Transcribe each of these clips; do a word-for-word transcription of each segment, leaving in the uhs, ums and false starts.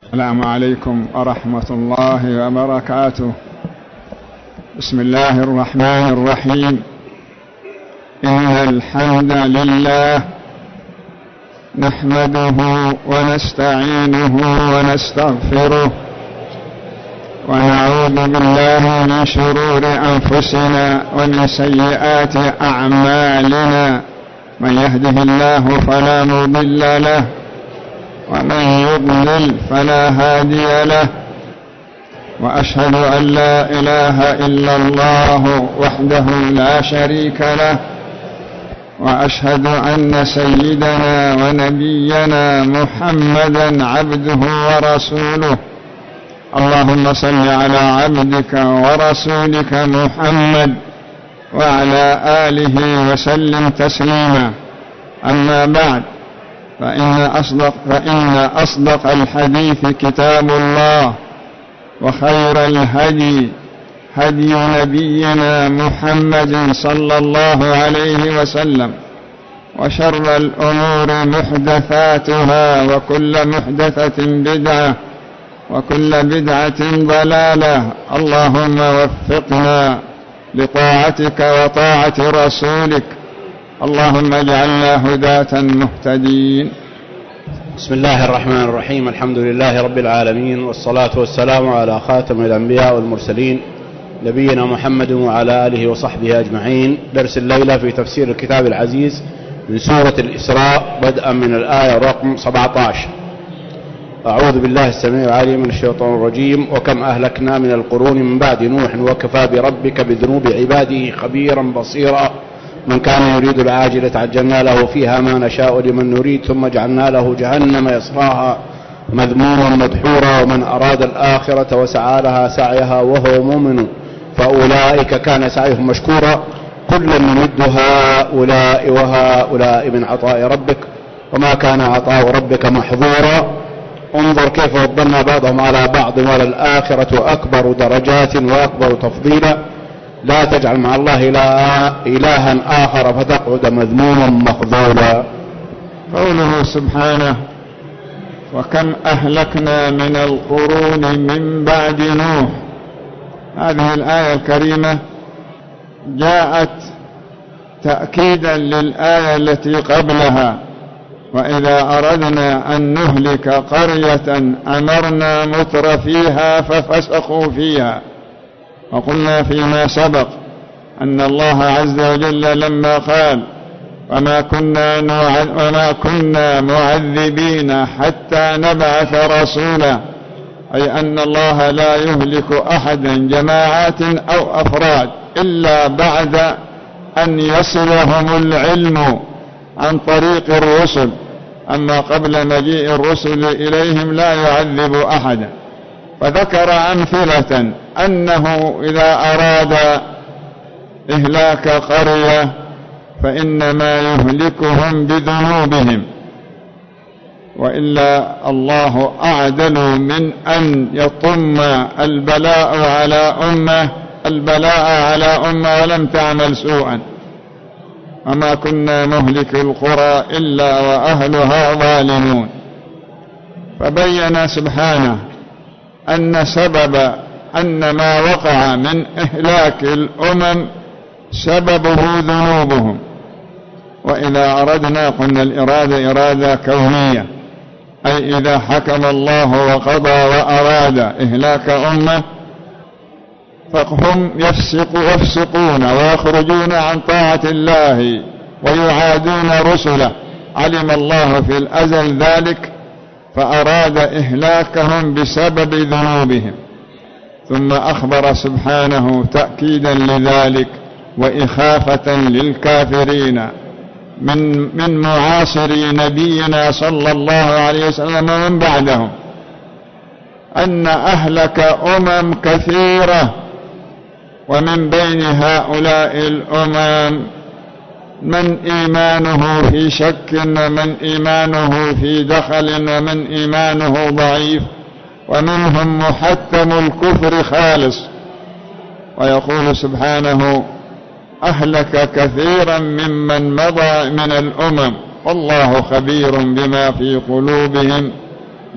السلام عليكم ورحمة الله وبركاته. بسم الله الرحمن الرحيم. إن الحمد لله نحمده ونستعينه ونستغفره ونعوذ بالله من شرور أنفسنا ومن سيئات أعمالنا. من يهده الله فلا مضل له ومن يضلل فلا هادي له، وأشهد أن لا إله إلا الله وحده لا شريك له، وأشهد أن سيدنا ونبينا محمدا عبده ورسوله. اللهم صل على عبدك ورسولك محمد وعلى آله وسلم تسليما. أما بعد، فإن أصدق, فإن أصدق الحديث كتاب الله، وخير الهدي هدي نبينا محمد صلى الله عليه وسلم، وشر الأمور محدثاتها، وكل محدثة بدعة، وكل بدعة ضلالة. اللهم وفقنا لطاعتك وطاعة رسولك، اللهم اجعلنا هداة مهتدين. بسم الله الرحمن الرحيم. الحمد لله رب العالمين، والصلاة والسلام على خاتم الأنبياء والمرسلين نبينا محمد وعلى آله وصحبه أجمعين. درس الليلة في تفسير الكتاب العزيز من سورة الإسراء، بدءا من الآية رقم سبعة عشر. أعوذ بالله السميع العليم من الشيطان الرجيم. وكم أهلكنا من القرون من بعد نوح وكفى بربك بذنوب عباده خبيرا بصيرا. من كان يريد العاجلة عجلنا له فيها ما نشاء لمن نريد، ثم جعلنا له جهنم يصلاها مذموما مدحورا. ومن أراد الآخرة وسعى لها سعيها وهو مؤمن فأولئك كان سعيهم مشكورا. كلا نمد هؤلاء وهؤلاء من عطاء ربك وما كان عطاء ربك محظورا. انظر كيف فضلنا بعضهم على بعض، وللآخرة أكبر درجات وأكبر تفضيلا. لا تجعل مع الله إلها آخر فتقعد مذموما مخذولا. قوله سبحانه: وكم أهلكنا من القرون من بعد نوح. هذه الآية الكريمة جاءت تأكيدا للآية التي قبلها: وإذا أردنا أن نهلك قرية أمرنا متر فيها ففسقوا فيها. وقلنا فيما سبق أن الله عز وجل لما قال: وما كنا, وما كنا معذبين حتى نبعث رسولا، أي أن الله لا يهلك أحدا جماعات أو أفراد إلا بعد أن يصلهم العلم عن طريق الرسل. أما قبل مجيء الرسل إليهم لا يعذب أحدا. فذكر أمثلة أنه إذا أراد إهلاك قرية فإنما يهلكهم بذنوبهم، وإلا الله أعدل من أن يطم البلاء على أمة البلاء على أمة ولم تعمل سوءا. وما كنا مهلك القرى إلا وأهلها ظالمون. فبين سبحانه أن سبب أن ما وقع من إهلاك الأمم سببه ذنوبهم. وإذا أردنا، قلنا الإرادة إرادة كونية، أي إذا حكم الله وقضى وأراد إهلاك أمة فهم يفسقوا يفسقون ويخرجون عن طاعة الله ويعادون رسله. علم الله في الأزل ذلك فأراد إهلاكهم بسبب ذنوبهم. ثم أخبر سبحانه تأكيدا لذلك وإخافة للكافرين من من معاصري نبينا صلى الله عليه وسلم ومن بعدهم أن أهلك أمم كثيرة، ومن بين هؤلاء الأمم من إيمانه في شك، ومن إيمانه في دخل، ومن إيمانه ضعيف، ومنهم محتم الكفر خالص. ويقول سبحانه: أهلك كثيرا ممن مضى من الأمم والله خبير بما في قلوبهم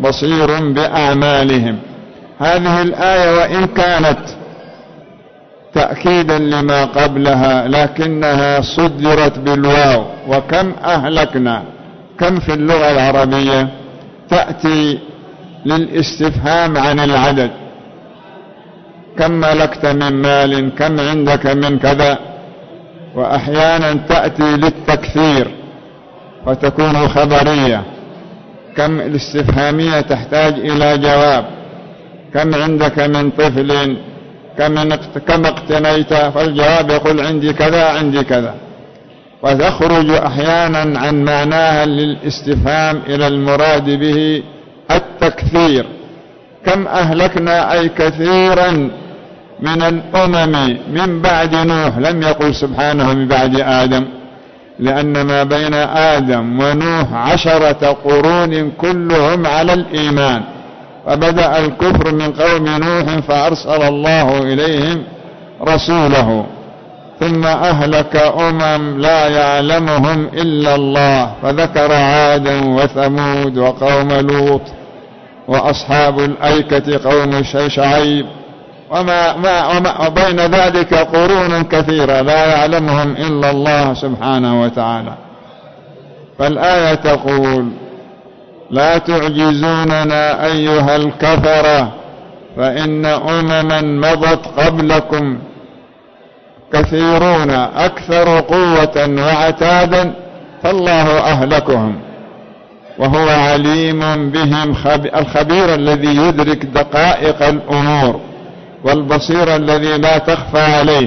بصير بأعمالهم. هذه الآية وإن كانت تأكيدا لما قبلها لكنها صدرت بالواو. وكم أهلكنا، كم في اللغة العربية تأتي للاستفهام عن العدد، كم ملكت من مال، كم عندك من كذا. وأحيانا تأتي للتكثير فتكون خبرية، كم الاستفهامية تحتاج إلى جواب، كم عندك من طفل، كم كم اقتنيت، فالجواب يقول عندي كذا عندي كذا. وتخرج أحيانا عن معناها للاستفهام إلى المراد به التكثير. كم أهلكنا أي كثيرا من الأمم من بعد نوح، لم يقل سبحانه من بعد آدم، لأن ما بين آدم ونوح عشرة قرون كلهم على الإيمان، فبدأ الكفر من قوم نوح فأرسل الله إليهم رسوله، ثم أهلك أمم لا يعلمهم إلا الله، فذكر عادا وثمود وقوم لوط وأصحاب الأيكة قوم شعيب، وما ما وما وبين ذلك قرون كثيرة لا يعلمهم إلا الله سبحانه وتعالى. فالآية تقول: لا تعجزوننا أيها الكفرة، فإن أمما مضت قبلكم كثيرون أكثر قوة وعتادا، فالله أهلكهم وهو عليم بهم، الخبير الذي يدرك دقائق الأمور، والبصير الذي لا تخفى عليه.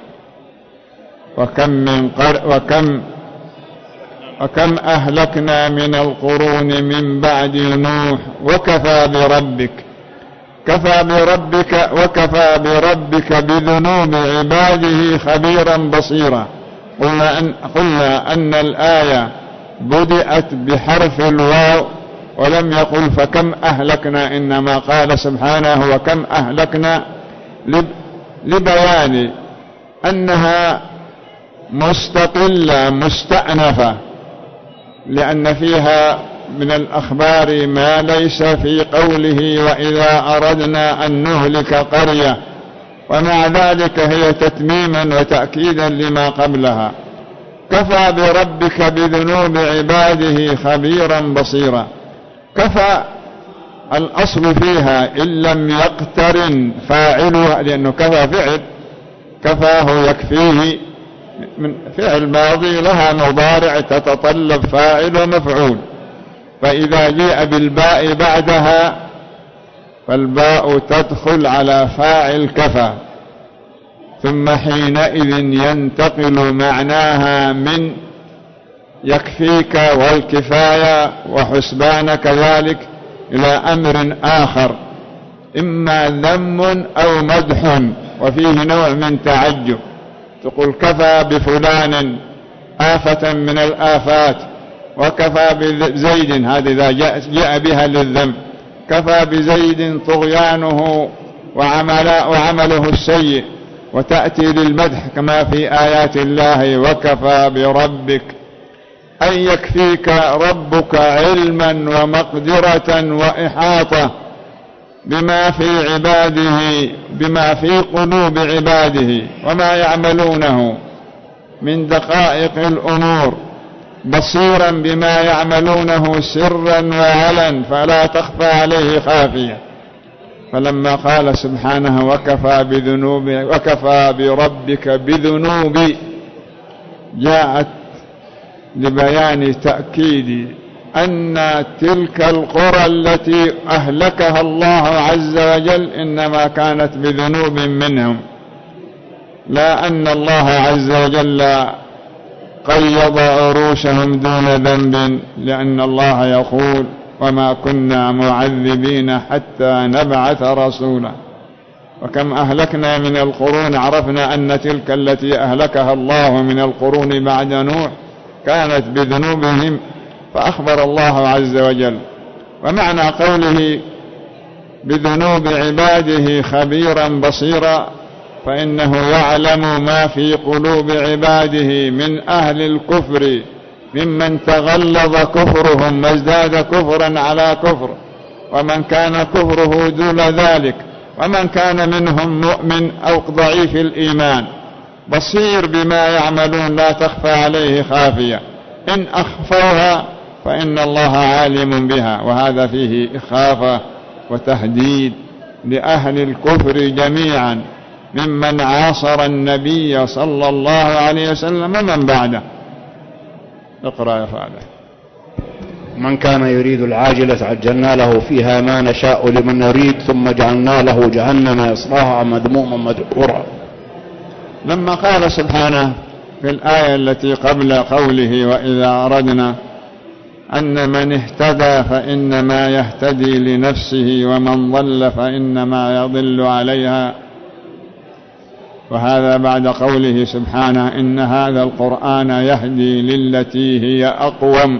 وكم من قر... وكم وكم أهلكنا من القرون من بعد نوح وكفى بربك كفى بربك وكفى بربك بذنوب عباده خبيرا بصيرا. قلنا أن, قلنا أن الآية بدأت بحرف الواو ولم يقل فكم أهلكنا، إنما قال سبحانه وكم أهلكنا لبيان أنها مستقلة مستأنفة، لأن فيها من الأخبار ما ليس في قوله وإذا أردنا أن نهلك قرية، ومع ذلك هي تتميما وتأكيدا لما قبلها. كفى بربك بذنوب عباده خبيرا بصيرا. كفى الأصل فيها إن لم يقترن فاعلها، لأنه كفى فعل، كفاه يكفيه من فعل ماضي لها مضارع تتطلب فاعل ومفعول، فإذا جاء بالباء بعدها فالباء تدخل على فاعل كفى، ثم حينئذ ينتقل معناها من يكفيك والكفاية وحسبان كذلك إلى أمر آخر، إما ذم أو مدح، وفيه نوع من تعجب. تقول كفى بفلان آفة من الآفات، وكفى بزيد، هذا إذا جاء بها للذم، كفى بزيد طغيانه وعمله السيء، وتأتي للمدح كما في آيات الله وكفى بربك، أن يكفيك ربك علما ومقدرة وإحاطة بما في عباده، بما في قلوب عباده وما يعملونه من دقائق الأمور، بصيرا بما يعملونه سرا وعلن فلا تخفى عليه خافية. فلما قال سبحانه وكفى بذنوب وكفى بربك بذنوب، جاءت لبيان تأكيد أن تلك القرى التي أهلكها الله عز وجل إنما كانت بذنوب منهم، لا أن الله عز وجل قيض عروشهم دون ذنب، لأن الله يقول وما كنا معذبين حتى نبعث رسولا. وكم أهلكنا من القرون، عرفنا أن تلك التي أهلكها الله من القرون بعد نوح كانت بذنوبهم، فأخبر الله عز وجل. ومعنى قوله بذنوب عباده خبيرا بصيرا، فإنه يعلم ما في قلوب عباده من أهل الكفر، ممن تغلظ كفرهم وازداد كفرا على كفر، ومن كان كفره دون ذلك، ومن كان منهم مؤمن أو ضعيف الإيمان، بصير بما يعملون لا تخفى عليه خافية، إن أخفوها فإن الله عالم بها. وهذا فيه إخافة وتهديد لأهل الكفر جميعا ممن عاصر النبي صلى الله عليه وسلم ومن بعده. اقرأ يا فاضل. من كان يريد العاجلة عجلنا له فيها ما نشاء لمن نريد ثم جعلنا له جهنم يصلاها مذموما مدحورا. لما قال سبحانه في الآية التي قبل قوله وإذا أردنا أن من اهتدى فإنما يهتدي لنفسه ومن ضل فإنما يضل عليها، وهذا بعد قوله سبحانه إن هذا القرآن يهدي للتي هي أقوم.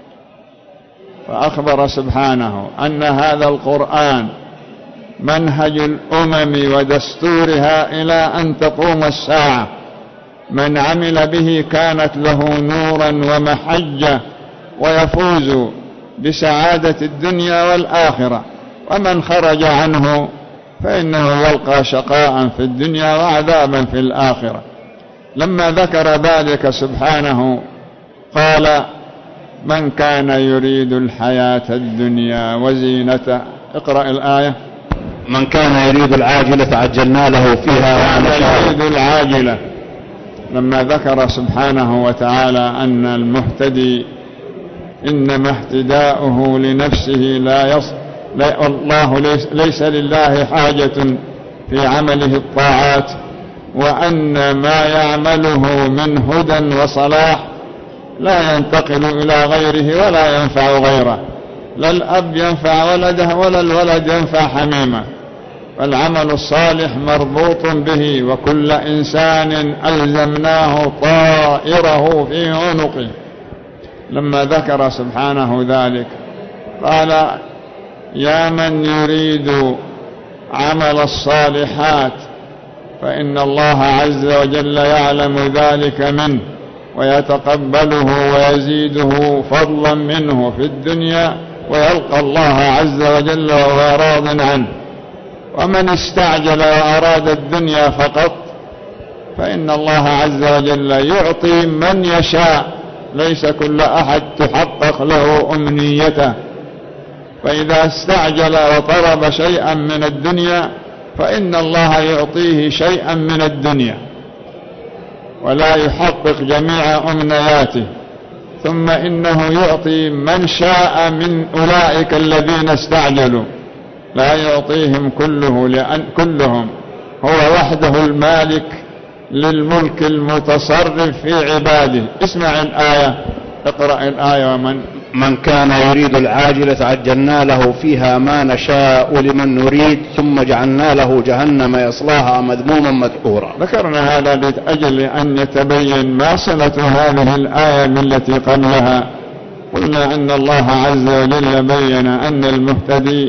فأخبر سبحانه أن هذا القرآن منهج الأمم ودستورها إلى أن تقوم الساعة، من عمل به كانت له نورا ومحجة ويفوز بسعادة الدنيا والآخرة، ومن خرج عنه فإنه يلقى شقاء في الدنيا وعذابا في الآخرة. لما ذكر ذلك سبحانه قال من كان يريد الحياة الدنيا وزينتها. اقرأ الآية. من كان يريد العاجلة عجلنا له فيها ما نشاء. يريد العاجلة لما ذكر سبحانه وتعالى أن المهتدي إنما اهتداؤه لنفسه لا يص لا الله ليس, ليس لله حاجة في عمله الطاعات، وأن ما يعمله من هدى وصلاح لا ينتقل إلى غيره ولا ينفع غيره، لا الأب ينفع ولده ولا الولد ينفع حميمه، فالعمل الصالح مربوط به، وكل إنسان ألزمناه طائره في عنقه. لما ذكر سبحانه ذلك قال يا من يريد عمل الصالحات فإن الله عز وجل يعلم ذلك منه ويتقبله ويزيده فضلا منه في الدنيا، ويلقى الله عز وجل وهو راض عنه. ومن استعجل وأراد الدنيا فقط فإن الله عز وجل يعطي من يشاء، ليس كل أحد تحقق له أمنيته. فإذا استعجل وطلب شيئا من الدنيا فإن الله يعطيه شيئا من الدنيا ولا يحقق جميع أمنياته، ثم إنه يعطي من شاء من أولئك الذين استعجلوا، لا يعطيهم كله لأن كلهم، هو وحده المالك للملك المتصرف في عباده. اسمع الآية. اقرأ الآية. ومن من كان يريد العاجلة عجلنا له فيها ما نشاء لمن نريد ثم جعلنا له جهنم يصلاها مذموما مدحورا. ذكرنا هذا لأجل أن يتبين ما صلة هذه الآية من التي قبلها. قلنا أن الله عز وجل بين أن المهتدي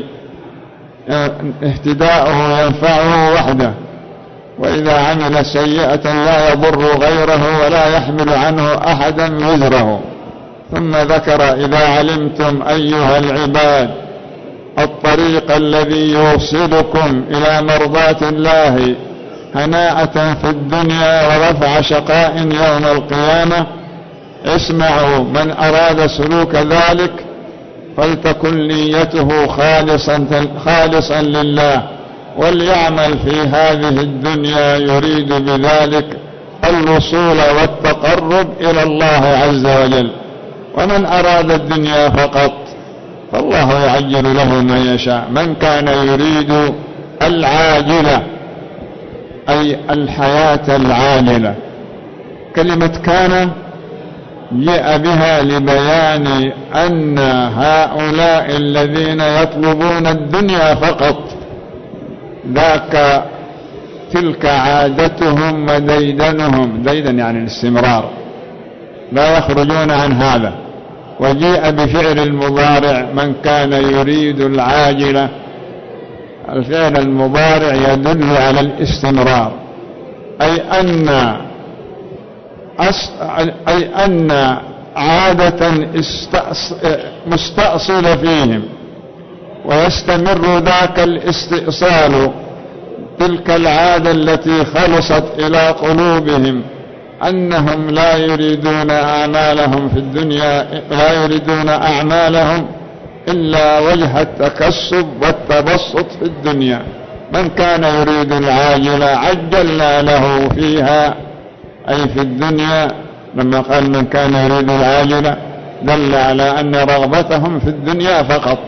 اهتداؤه ينفعه وحده، وإذا عمل سيئة لا يضر غيره ولا يحمل عنه أحدا وزره. ثم ذكر إذا علمتم أيها العباد الطريق الذي يوصلكم إلى مرضاة الله هناءة في الدنيا ورفع شقاء يوم القيامة، اسمعوا من أراد سلوك ذلك فلتكن نيته خالصا, خالصا لله، وليعمل في هذه الدنيا يريد بذلك الوصول والتقرب إلى الله عز وجل. ومن أراد الدنيا فقط فالله يعجل له من يشاء. من كان يريد العاجلة أي الحياة العاجلة، كلمة كان جاء بها لبيان أن هؤلاء الذين يطلبون الدنيا فقط ذاك تلك عادتهم وديدنهم، ديدن يعني الاستمرار، لا يخرجون عن هذا. وجيء بفعل المضارع من كان يريد العاجلة، الفعل المضارع يدل على الاستمرار، أي أن أص... أي أن عادة استأص... مستأصل فيهم ويستمر ذاك الاستئصال، تلك العادة التي خلصت إلى قلوبهم أنهم لا يريدون أعمالهم في الدنيا لا يريدون أعمالهم إلا وجه التكسب والتبسط في الدنيا. من كان يريد العاجلة عجلنا له فيها، أي في الدنيا. لما قال من كان يريد العاجلة دل على أن رغبتهم في الدنيا فقط.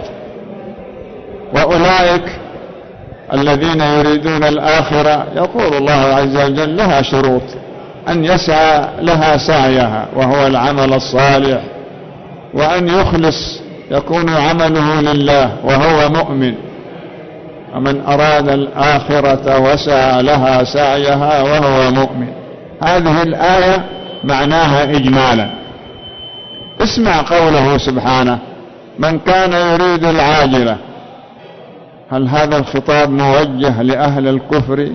وأولئك الذين يريدون الآخرة يقول الله عز وجل لها شروط، أن يسعى لها سعيها وهو العمل الصالح، وأن يخلص يكون عمله لله وهو مؤمن. ومن أراد الآخرة وسعى لها سعيها وهو مؤمن. هذه الآية معناها إجمالا. اسمع قوله سبحانه من كان يريد العاجلة. هل هذا الخطاب موجه لأهل الكفر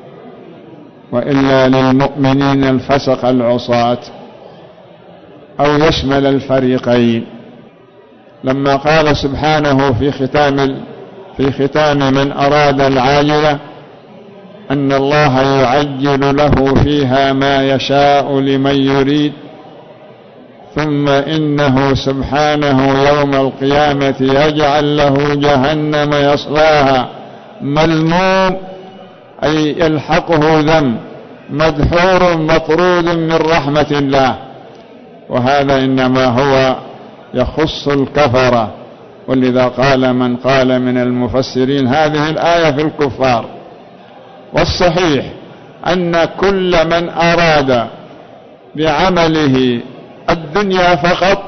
وإلا للمؤمنين الفسق العصاة، أو يشمل الفريقين؟ لما قال سبحانه في ختام في ختام من أراد العاجلة أن الله يعجل له فيها ما يشاء لمن يريد، ثم إنه سبحانه يوم القيامة يجعل له جهنم يصلاها ملموم، أي يلحقه ذنب، مدحور مطرود من رحمة الله. وهذا إنما هو يخص الكفرة، ولذا قال من قال من المفسرين هذه الآية في الكفار. والصحيح أن كل من أراد بعمله الدنيا فقط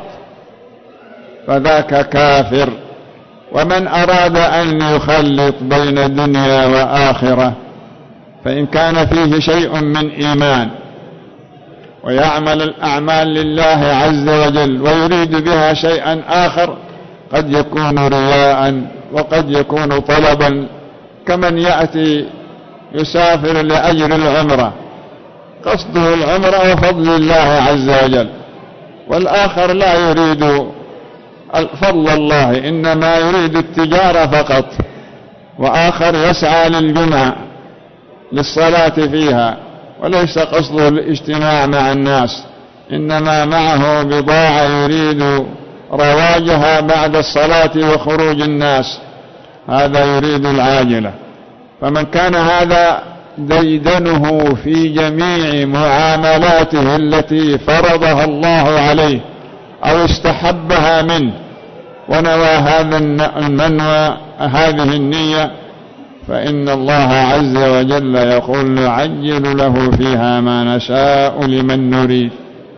فذاك كافر، ومن أراد أن يخلط بين دنيا وآخرة فإن كان فيه شيء من إيمان ويعمل الأعمال لله عز وجل ويريد بها شيئا آخر، قد يكون رياء وقد يكون طلبا، كمن يأتي يسافر لأجل العمرة قصده العمرة وفضل الله عز وجل، والآخر لا يريد فضل الله إنما يريد التجارة فقط، وآخر يسعى للجمعة للصلاة فيها وليس قصده الاجتماع مع الناس، إنما معه بضاعة يريد رواجها بعد الصلاة وخروج الناس، هذا يريد العاجلة. فمن كان هذا ديدنه في جميع معاملاته التي فرضها الله عليه أو استحبها منه ونوى هذا المنوى هذه النية، فإن الله عز وجل يقول نعجل له فيها ما نشاء لمن نريد.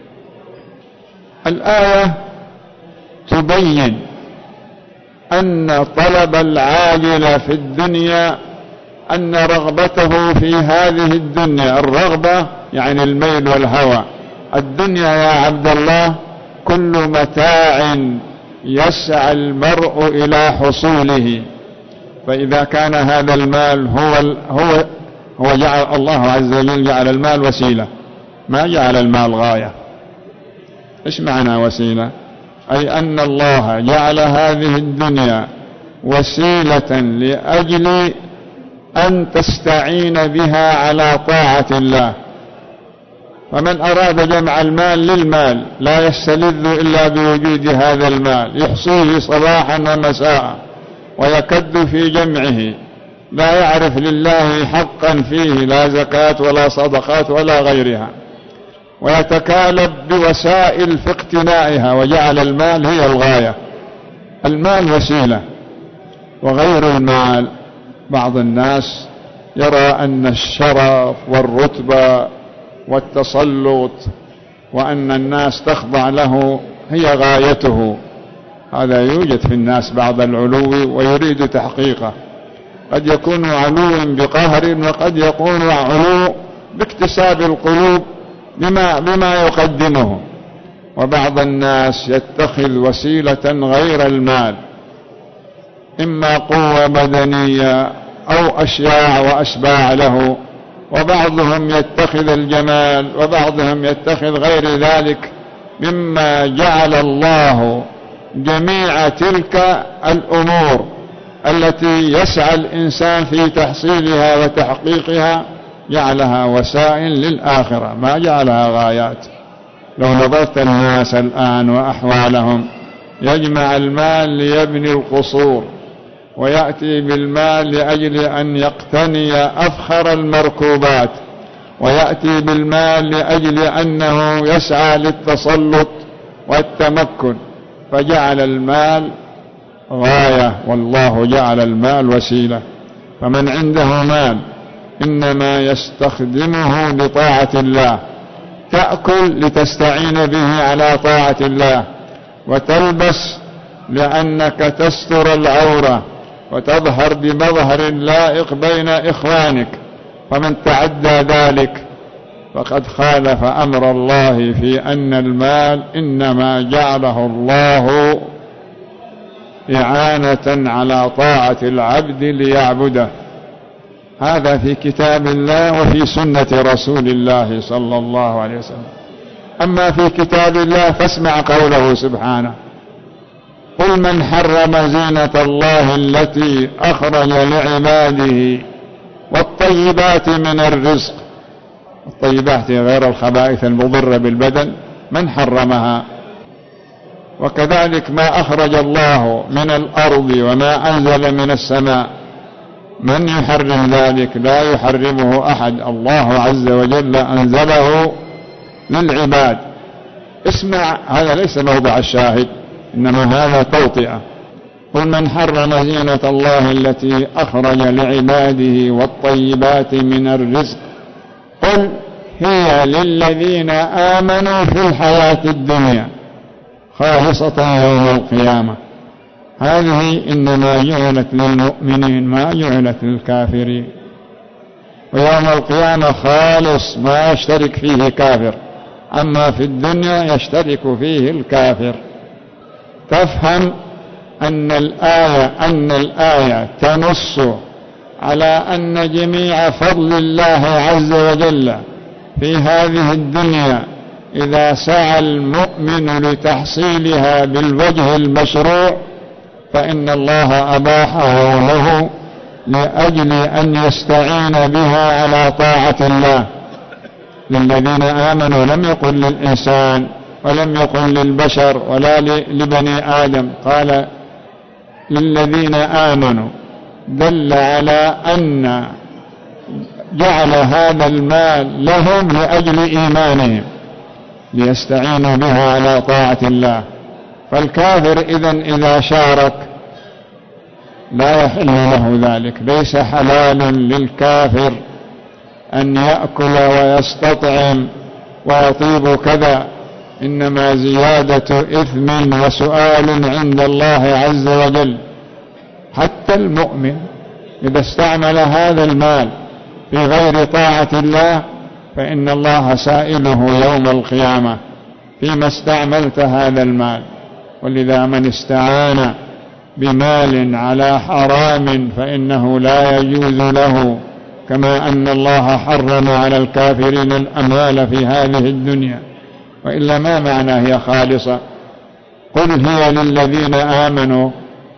الآية تبين أن طلب العاجل في الدنيا أن رغبته في هذه الدنيا، الرغبة يعني الميل والهوى، الدنيا يا عبد الله كل متاع يسعى المرء إلى حصوله. فإذا كان هذا المال هو هو هو جعل الله عز وجل جعل المال وسيلة، ما جعل المال غاية. إيش معنى وسيلة؟ أي أن الله جعل هذه الدنيا وسيلة لأجل أن تستعين بها على طاعة الله. فمن أراد جمع المال للمال لا يستلذ إلا بوجود هذا المال، يحصيه صباحا ومساء ويكد في جمعه، لا يعرف لله حقا فيه لا زكاة ولا صدقات ولا غيرها، ويتكالب بوسائل في اقتنائها، وجعل المال هي الغاية. المال وسيلة وغير المال. بعض الناس يرى أن الشرف والرتبة والتسلط وأن الناس تخضع له هي غايته. هذا يوجد في الناس بعض العلو ويريد تحقيقه، قد يكون علو بقهر وقد يكون علو باكتساب القلوب بما, بما يقدمه. وبعض الناس يتخذ وسيلة غير المال، إما قوة بدنية أو أشياء وأشباع له، وبعضهم يتخذ الجمال وبعضهم يتخذ غير ذلك مما جعل الله جميع تلك الأمور التي يسعى الإنسان في تحصيلها وتحقيقها جعلها وسائل للآخرة، ما جعلها غايات. لو نظرت الناس الآن وأحوالهم، يجمع المال ليبني القصور، ويأتي بالمال لأجل أن يقتني أفخر المركوبات، ويأتي بالمال لأجل أنه يسعى للتسلط والتمكن، فجعل المال غاية والله جعل المال وسيلة. فمن عنده مال إنما يستخدمه لطاعة الله، تأكل لتستعين به على طاعة الله، وتلبس لأنك تستر العورة وتظهر بمظهر لائق بين إخوانك، فمن تعدى ذلك فقد خالف أمر الله في أن المال إنما جعله الله إعانة على طاعة العبد ليعبده. هذا في كتاب الله وفي سنة رسول الله صلى الله عليه وسلم. أما في كتاب الله فاسمع قوله سبحانه: قل من حرم زينة الله التي أخرج لعباده والطيبات من الرزق. الطيبات غير الخبائث المضرة بالبدن، من حرمها؟ وكذلك ما أخرج الله من الأرض وما أنزل من السماء، من يحرم ذلك؟ لا يحرمه أحد، الله عز وجل أنزله للعباد. اسمع، هذا ليس موضع الشاهد، إنما هذا توطئة. قل من حرم زينة الله التي أخرج لعباده والطيبات من الرزق قل هي للذين آمنوا في الحياة الدنيا خالصة يوم القيامة. هذه إنما جعلت للمؤمنين، ما جعلت للكافرين. ويوم القيامة خالص، ما يشترك فيه كافر، أما في الدنيا يشترك فيه الكافر. تفهم أن الآية أن الآية تنص على أن جميع فضل الله عز وجل في هذه الدنيا إذا سعى المؤمن لتحصيلها بالوجه المشروع فإن الله أباحه له لأجل أن يستعين بها على طاعة الله. للذين آمنوا لم يقل للإنسان ولم يقل للبشر ولا لبني آدم، قال للذين آمنوا، دل على أن جعل هذا المال لهم لأجل إيمانهم ليستعينوا بها على طاعة الله. فالكافر إذن إذا شارك لا يحل له ذلك، ليس حلال للكافر أن يأكل ويستطعم ويطيب كذا، إنما زيادة إثم وسؤال عند الله عز وجل. حتى المؤمن إذا استعمل هذا المال في غير طاعة الله فإن الله سائله يوم القيامة فيما استعملت هذا المال. ولذا من استعان بمال على حرام فإنه لا يجوز له، كما أن الله حرم على الكافرين الأموال في هذه الدنيا. وإلا ما معنى هي خالصة؟ قل هي للذين آمنوا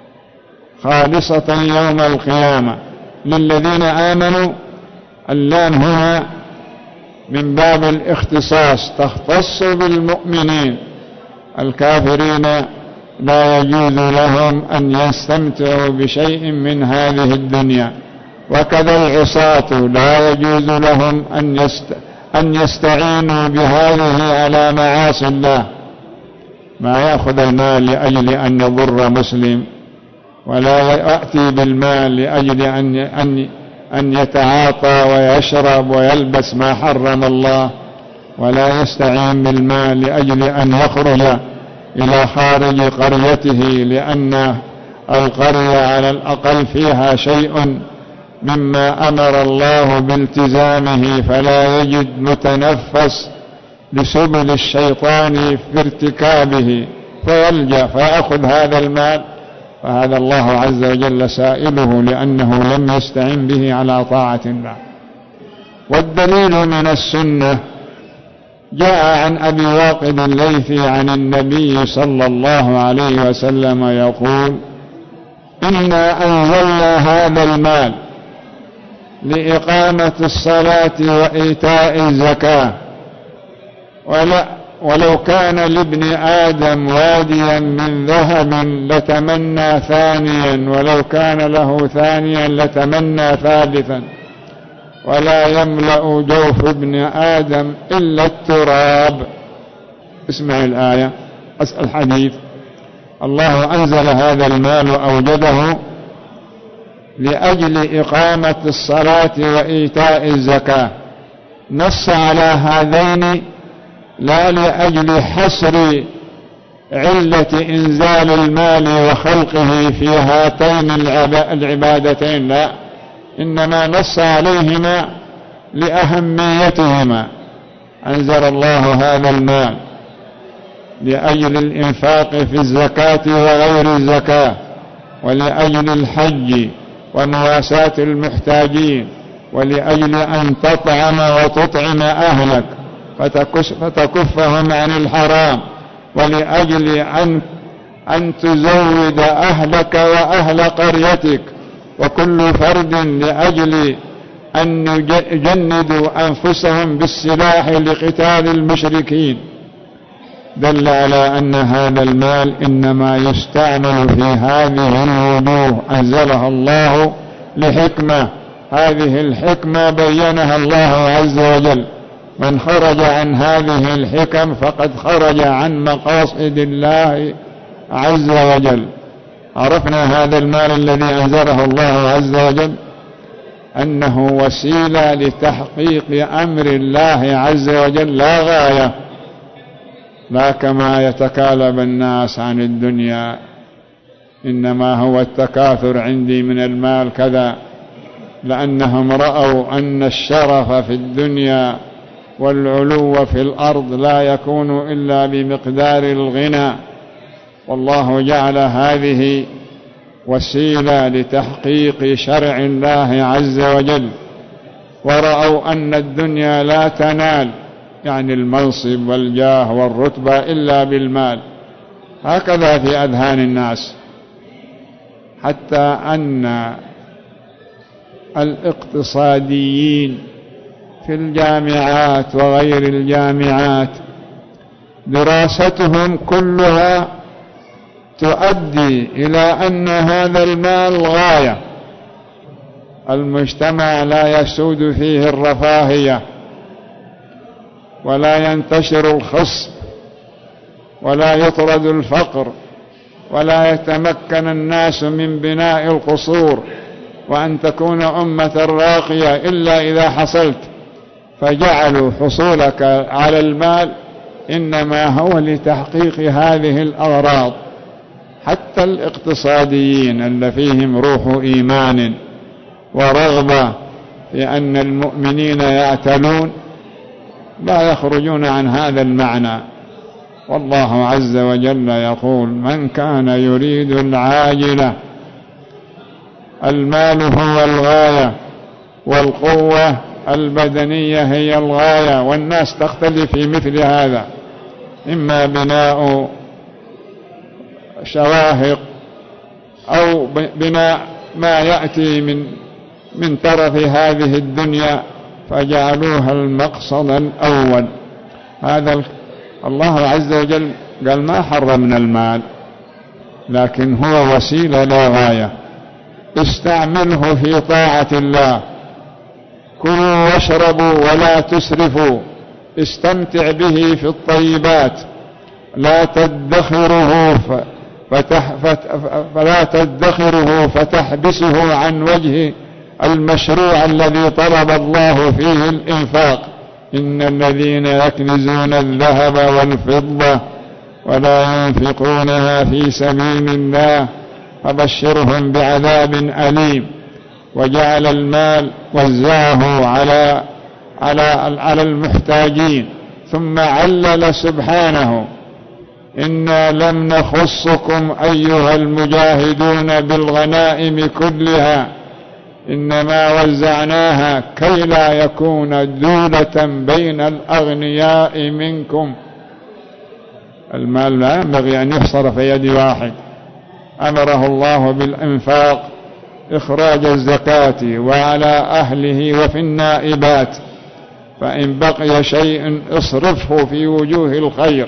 خالصة يوم القيامة. للذين آمنوا، اللام هنا من باب الاختصاص، تختص بالمؤمنين. الكافرين لا يجوز لهم أن يستمتعوا بشيء من هذه الدنيا، وكذا العصاة لا يجوز لهم أن يست... أن يستعينوا بهذه على معاصي الله. ما يأخذ المال لأجل أن يضر مسلم، ولا يأتي بالمال لأجل أن أن أن يتعاطى ويشرب ويلبس ما حرم الله، ولا يستعين بالمال لأجل أن يخرج إلى خارج قريته، لأن القرية على الأقل فيها شيء مما أمر الله بالتزامه، فلا يجد متنفس لسبل الشيطان في ارتكابه فيلجأ فيأخذ هذا المال. فهذا الله عز وجل سائله لأنه لم يستعن به على طاعة الله. والدليل من السنة جاء عن أبي واقد الليثي عن النبي صلى الله عليه وسلم يقول: إنا أنزلنا هذا المال لإقامة الصلاة وإيتاء الزكاة، ولا ولو كان لابن آدم واديا من ذهب لتمنى ثانيا، ولو كان له ثانيا لتمنى ثالثا، ولا يملأ جوف ابن آدم إلا التراب. اسمع الآية، أسأل الحديث. الله أنزل هذا المال وأوجده لأجل إقامة الصلاة وإيتاء الزكاة، نص على هذين لا لأجل حصر علة إنزال المال وخلقه في هاتين العبادتين، لا، إنما نص عليهما لأهميتهما. أنزل الله هذا المال لأجل الإنفاق في الزكاة وغير الزكاة، ولأجل الحج ومواساة المحتاجين، ولأجل أن تطعم وتطعم أهلك فتكفهم عن الحرام، ولأجل أن أن تزود أهلك وأهل قريتك، وكل فرد لأجل أن يجندوا أنفسهم بالسلاح لقتال المشركين. دل على أن هذا المال إنما يستعمل في هذه الوجوه، أنزلها الله لحكمة، هذه الحكمة بينها الله عز وجل. من خرج عن هذه الحكم فقد خرج عن مقاصد الله عز وجل. عرفنا هذا المال الذي أنزله الله عز وجل أنه وسيلة لتحقيق أمر الله عز وجل، لا غاية، لا كما يتكالب الناس عن الدنيا، إنما هو التكاثر عندي من المال كذا، لأنهم رأوا أن الشرف في الدنيا والعلو في الأرض لا يكون إلا بمقدار الغنى، والله جعل هذه وسيلة لتحقيق شرع الله عز وجل. ورأوا أن الدنيا لا تنال، يعني المنصب والجاه والرتبة، إلا بالمال. هكذا في أذهان الناس، حتى أن الاقتصاديين في الجامعات وغير الجامعات دراستهم كلها تؤدي إلى أن هذا المال غاية. المجتمع لا يسود فيه الرفاهية، ولا ينتشر الخصب، ولا يطرد الفقر، ولا يتمكن الناس من بناء القصور وأن تكون أمة راقية إلا إذا حصلت. فجعلوا حصولك على المال إنما هو لتحقيق هذه الأغراض. حتى الاقتصاديين اللي فيهم روح إيمان ورغبة في أن المؤمنين يعتلون لا يخرجون عن هذا المعنى. والله عز وجل يقول: من كان يريد العاجلة، المال هو الغاية والقوة البدنية هي الغاية، والناس تختلف في مثل هذا، إما بناء شواهق أو بناء ما يأتي من من ترف هذه الدنيا، فجعلوها المقصد الأول. هذا الله عز وجل قال ما حرمنا المال، لكن هو وسيلة لا غاية. استعمله في طاعة الله، كلوا واشربوا ولا تسرفوا، استمتع به في الطيبات، لا تدخره فتح فلا تدخره فتحبسه عن وجه المشروع الذي طلب الله فيه الإنفاق. إن الذين يكنزون الذهب والفضة ولا ينفقونها في سبيل الله فبشرهم بعذاب أليم. وجعل المال وزعه على على على المحتاجين، ثم علل سبحانه: إنا لم نخصكم أيها المجاهدون بالغنائم كلها، إنما وزعناها كي لا يكون دولة بين الأغنياء منكم. المال لا ينبغي أن يحصر في يد واحد، أمره الله بالإنفاق إخراج الزكاة وعلى أهله وفي النائبات، فإن بقي شيء اصرفه في وجوه الخير،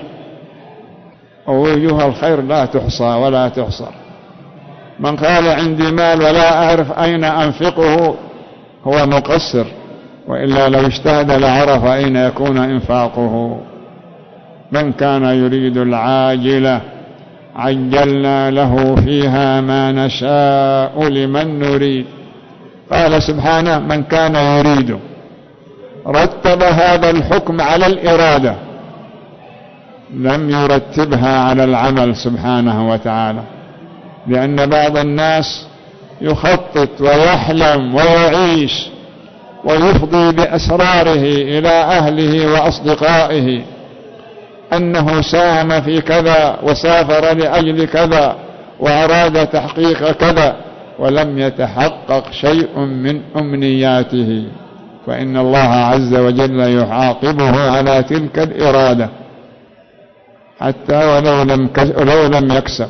ووجوه الخير لا تحصى ولا تحصر. من قال عندي مال ولا أعرف أين أنفقه هو مقصر، وإلا لو اجتهد لعرف أين يكون إنفاقه. من كان يريد العاجلة عجلنا له فيها ما نشاء لمن نريد. قال سبحانه من كان يريد، رتب هذا الحكم على الإرادة، لم يرتبها على العمل سبحانه وتعالى، لأن بعض الناس يخطط ويحلم ويعيش ويفضي بأسراره إلى أهله وأصدقائه أنه ساهم في كذا وسافر لأجل كذا وأراد تحقيق كذا، ولم يتحقق شيء من أمنياته، فإن الله عز وجل يعاقبه على تلك الإرادة حتى ولو لم ولو لم يكسب.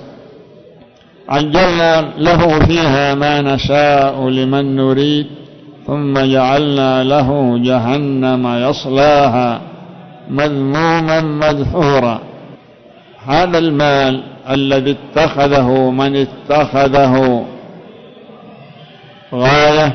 عجلنا له فيها ما نشاء لمن نريد ثم جعلنا له جهنم يصلاها مذموما مدحورا. هذا المال الذي اتخذه من اتخذه غاية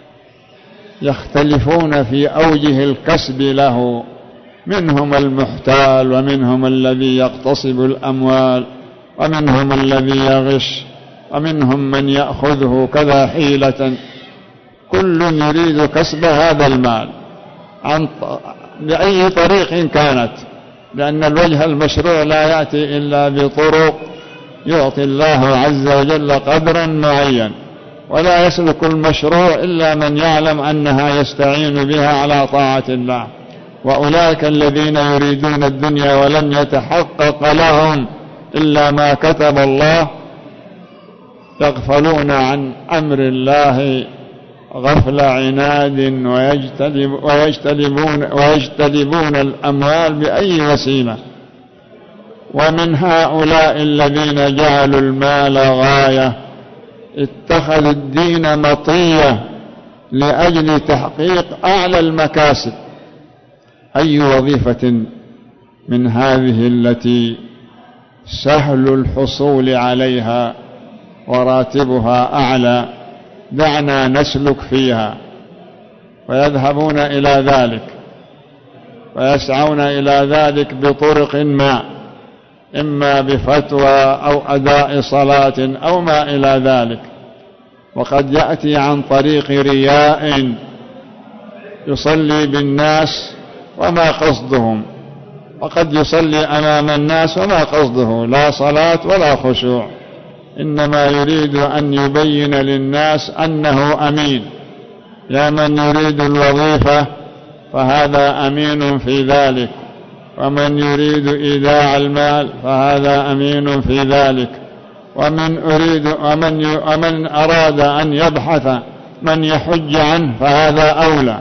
يختلفون في أوجه الكسب له، منهم المحتال ومنهم الذي يغتصب الأموال ومنهم الذي يغش ومنهم من يأخذه كذا حيلة، كل يريد كسب هذا المال عن بأي طريق كانت، لأن الوجه المشروع لا يأتي إلا بطرق يعطي الله عز وجل قدرا معين، ولا يسلك المشروع إلا من يعلم أنها يستعين بها على طاعة الله. وأولئك الذين يريدون الدنيا ولن يتحقق لهم إلا ما كتب الله يغفلون عن أمر الله غفل عناد ويجتلب ويجتلبون, ويجتلبون الأموال بأي وسيلة. ومن هؤلاء الذين جعلوا المال غاية اتخذوا الدين مطية لأجل تحقيق أعلى المكاسب. أي وظيفة من هذه التي سهل الحصول عليها وراتبها أعلى دعنا نسلك فيها، ويذهبون إلى ذلك ويسعون إلى ذلك بطرق ما، إما بفتوى أو أداء صلاة أو ما إلى ذلك. وقد يأتي عن طريق رياء يصلي بالناس وما قصدهم، وقد يصلي أمام الناس وما قصده لا صلاة ولا خشوع، إنما يريد أن يبين للناس أنه أمين. يا من يريد الوظيفة فهذا أمين في ذلك، ومن يريد إيداع المال فهذا أمين في ذلك، ومن أريد ومن ومن أراد أن يبحث من يحج عنه فهذا أولى.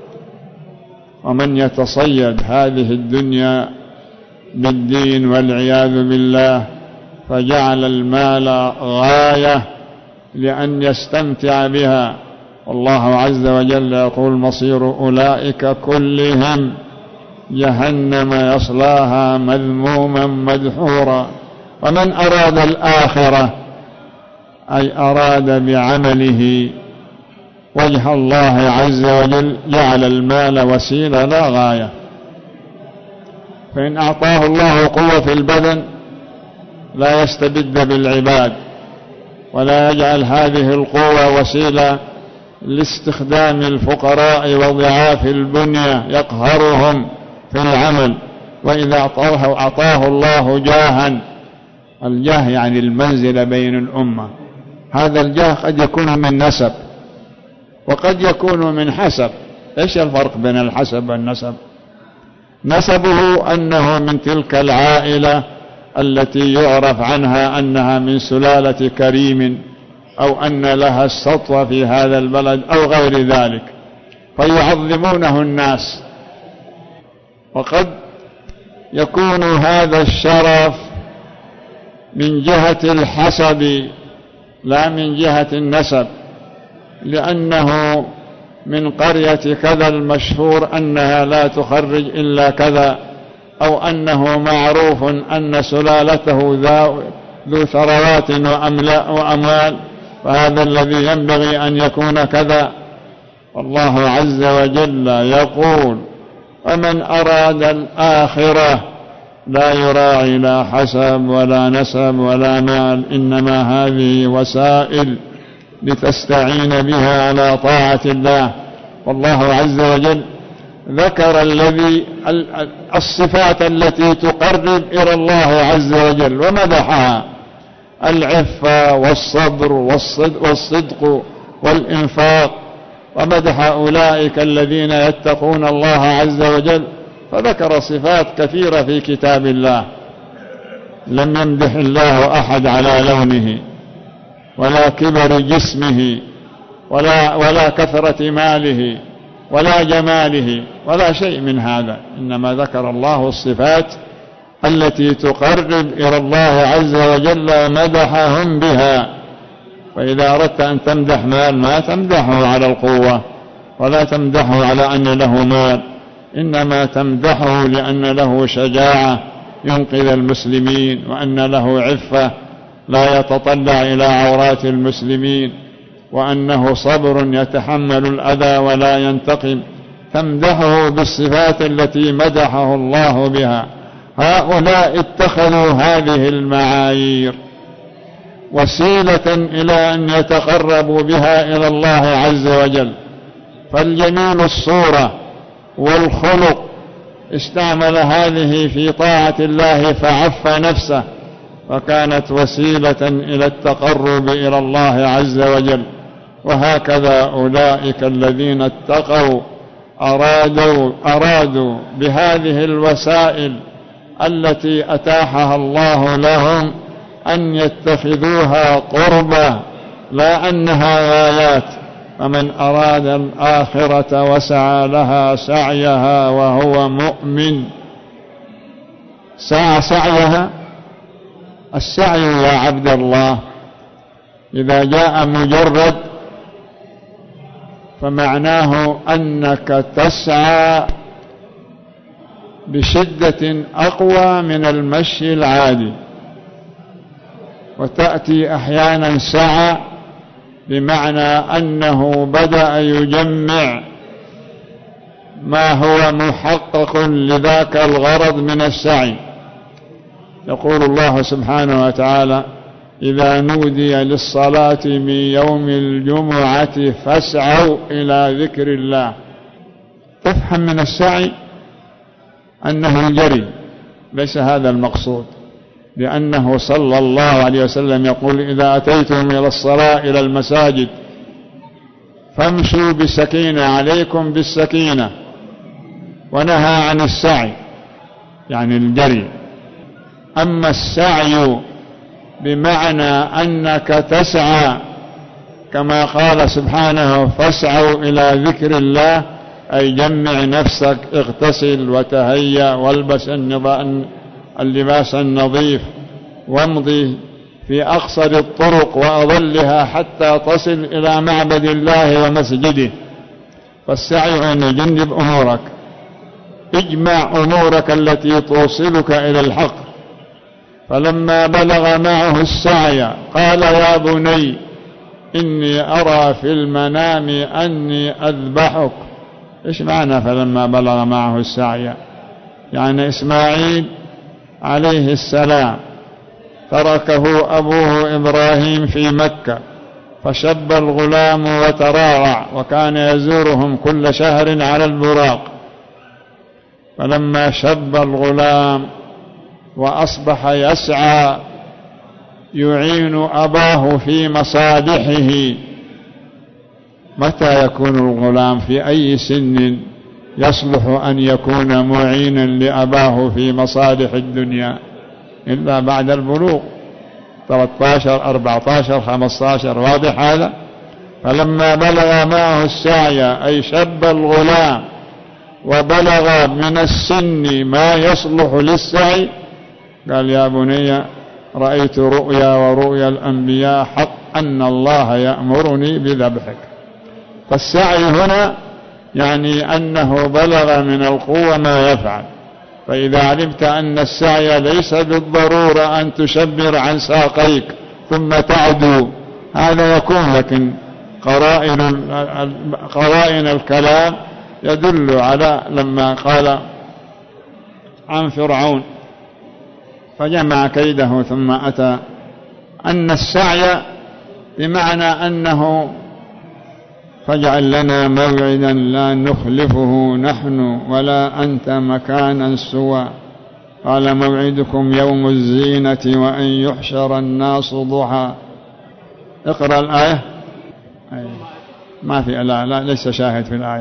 ومن يتصيد هذه الدنيا بالدين والعياذ بالله فجعل المال غاية لأن يستمتع بها، والله عز وجل يقول مصير أولئك كلهم جهنم يصلاها مذموما مدحورا. ومن أراد الآخرة أي أراد بعمله وجه الله عز وجل جعل المال وسيلة لا غاية. فإن أعطاه الله قوة في البدن لا يستبد بالعباد، ولا يجعل هذه القوة وسيلة لاستخدام الفقراء وضعاف البنية يقهرهم في العمل. وإذا أعطاه, أعطاه الله جاها، الجاه يعني المنزل بين الأمة، هذا الجاه قد يكون من نسب وقد يكون من حسب. إيش الفرق بين الحسب والنسب؟ نسبه أنه من تلك العائلة التي يعرف عنها أنها من سلالة كريم، أو أن لها السطوة في هذا البلد أو غير ذلك، فيعظمونه الناس. وقد يكون هذا الشرف من جهة الحسب لا من جهة النسب، لأنه من قرية كذا المشهور أنها لا تخرج إلا كذا، أو أنه معروف أن سلالته ذو ثروات وأموال، فهذا الذي ينبغي أن يكون كذا. والله عز وجل يقول: ومن أراد الآخرة لا يراعي لا حسب ولا نسب ولا مال، إنما هذه وسائل لتستعين بها على طاعة الله. والله عز وجل ذكر الذي الصفات التي تقرب إلى الله عز وجل ومدحها: العفة والصبر والصدق والإنفاق، ومدح أولئك الذين يتقون الله عز وجل، فذكر صفات كثيرة في كتاب الله. لم يمدح الله أحد على لونه ولا كبر جسمه ولا, ولا كثرة ماله ولا جماله ولا شيء من هذا، إنما ذكر الله الصفات التي تقرب إلى الله عز وجل ومدحهم بها. فإذا أردت أن تمدح مال ما تمدحه على القوة ولا تمدحه على أن له مال، إنما تمدحه لأن له شجاعة ينقذ المسلمين، وأن له عفة لا يتطلع إلى عورات المسلمين، وأنه صبر يتحمل الأذى ولا ينتقم. تمدحه بالصفات التي مدحه الله بها. هؤلاء اتخذوا هذه المعايير وسيلة إلى أن يتقربوا بها إلى الله عز وجل. فالجميل الصورة والخلق استعمل هذه في طاعة الله فعف نفسه، وكانت وسيلة إلى التقرب إلى الله عز وجل. وهكذا أولئك الذين اتقوا أرادوا, أرادوا بهذه الوسائل التي أتاحها الله لهم أن يتخذوها قربة لا أنها غايات. فمن أراد الآخرة وسعى لها سعيها وهو مؤمن. سعى سعيها، السعي يا عبد الله إذا جاء مجرد فمعناه أنك تسعى بشدة أقوى من المشي العادي، وتأتي أحيانا سعى بمعنى أنه بدأ يجمع ما هو محقق لذاك الغرض من السعي. يقول الله سبحانه وتعالى: إذا نودي للصلاة من يوم الجمعة فاسعوا إلى ذكر الله. تفهم من السعي أنه الجري، ليس هذا المقصود، لأنه صلى الله عليه وسلم يقول: إذا أتيتم إلى الصلاة إلى المساجد فامشوا بسكينة، عليكم بالسكينة، ونهى عن السعي يعني الجري. أما السعي بمعنى أنك تسعى كما قال سبحانه: فاسعوا إلى ذكر الله، أي جمع نفسك، اغتسل وتهيأ والبس اللباس النظيف، وامضي في أقصر الطرق وأضلها حتى تصل إلى معبد الله ومسجده. فالسعي أن يجنب أمورك، اجمع أمورك التي توصلك إلى الحق. فلما بلغ معه السعي قال: يا بني إني أرى في المنام أني أذبحك. إيش معنى فلما بلغ معه السعي؟ يعني إسماعيل عليه السلام تركه أبوه إبراهيم في مكة، فشب الغلام وتراعى، وكان يزورهم كل شهر على البراق. فلما شب الغلام وأصبح يسعى يعين أباه في مصالحه. متى يكون الغلام في أي سن يصلح أن يكون معينا لأباه في مصالح الدنيا؟ إلا بعد البلوغ، ثلاثة عشر أربعة عشر خمسة عشر، واضح هذا؟ فلما بلغ معه السعي أي شب الغلام وبلغ من السن ما يصلح للسعي، قال: يا بني رأيت رؤيا ورؤيا الأنبياء حق أن الله يأمرني بذبحك. فالسعي هنا يعني أنه بلغ من القوة ما يفعل. فإذا علمت أن السعي ليس بالضرورة أن تشبر عن ساقيك ثم تعدو، هذا يكون، لكن قرائن قرائن الكلام يدل على لما قال عن فرعون فجمع كيده ثم أتى، أن السعي بمعنى أنه فاجعل لنا موعدا لا نخلفه نحن ولا أنت مكانا سوى، قال موعدكم يوم الزينة وأن يحشر الناس ضحى. اقرأ الآية. ما في، لا, لا ليس شاهد في الآية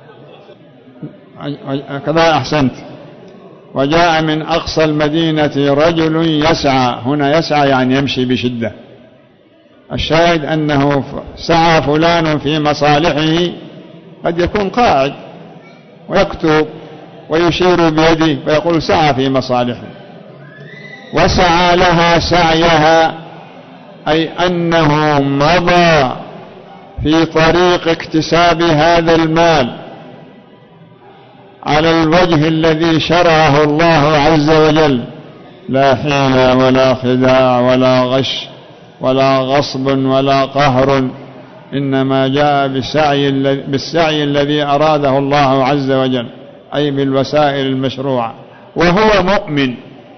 كذا. أحسنت. وجاء من أقصى المدينة رجل يسعى، هنا يسعى يعني يمشي بشدة. الشاهد أنه سعى فلان في مصالحه، قد يكون قاعد ويكتب ويشير بيده ويقول سعى في مصالحه. وسعى لها سعيها أي أنه مضى في طريق اكتساب هذا المال على الوجه الذي شرعه الله عز وجل، لا حيلة ولا خداع ولا غش ولا غصب ولا قهر، إنما جاء بالسعي, بالسعي الذي أراده الله عز وجل، أي بالوسائل المشروعة، وهو مؤمن.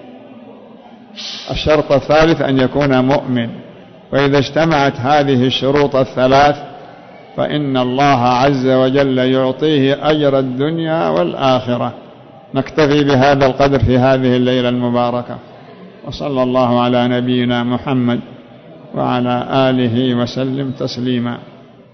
الشرط الثالث أن يكون مؤمن. وإذا اجتمعت هذه الشروط الثلاث فإن الله عز وجل يعطيه أجر الدنيا والآخرة. نكتفي بهذا القدر في هذه الليلة المباركة، وصلى الله على نبينا محمد وعلى آله وسلم تسليما.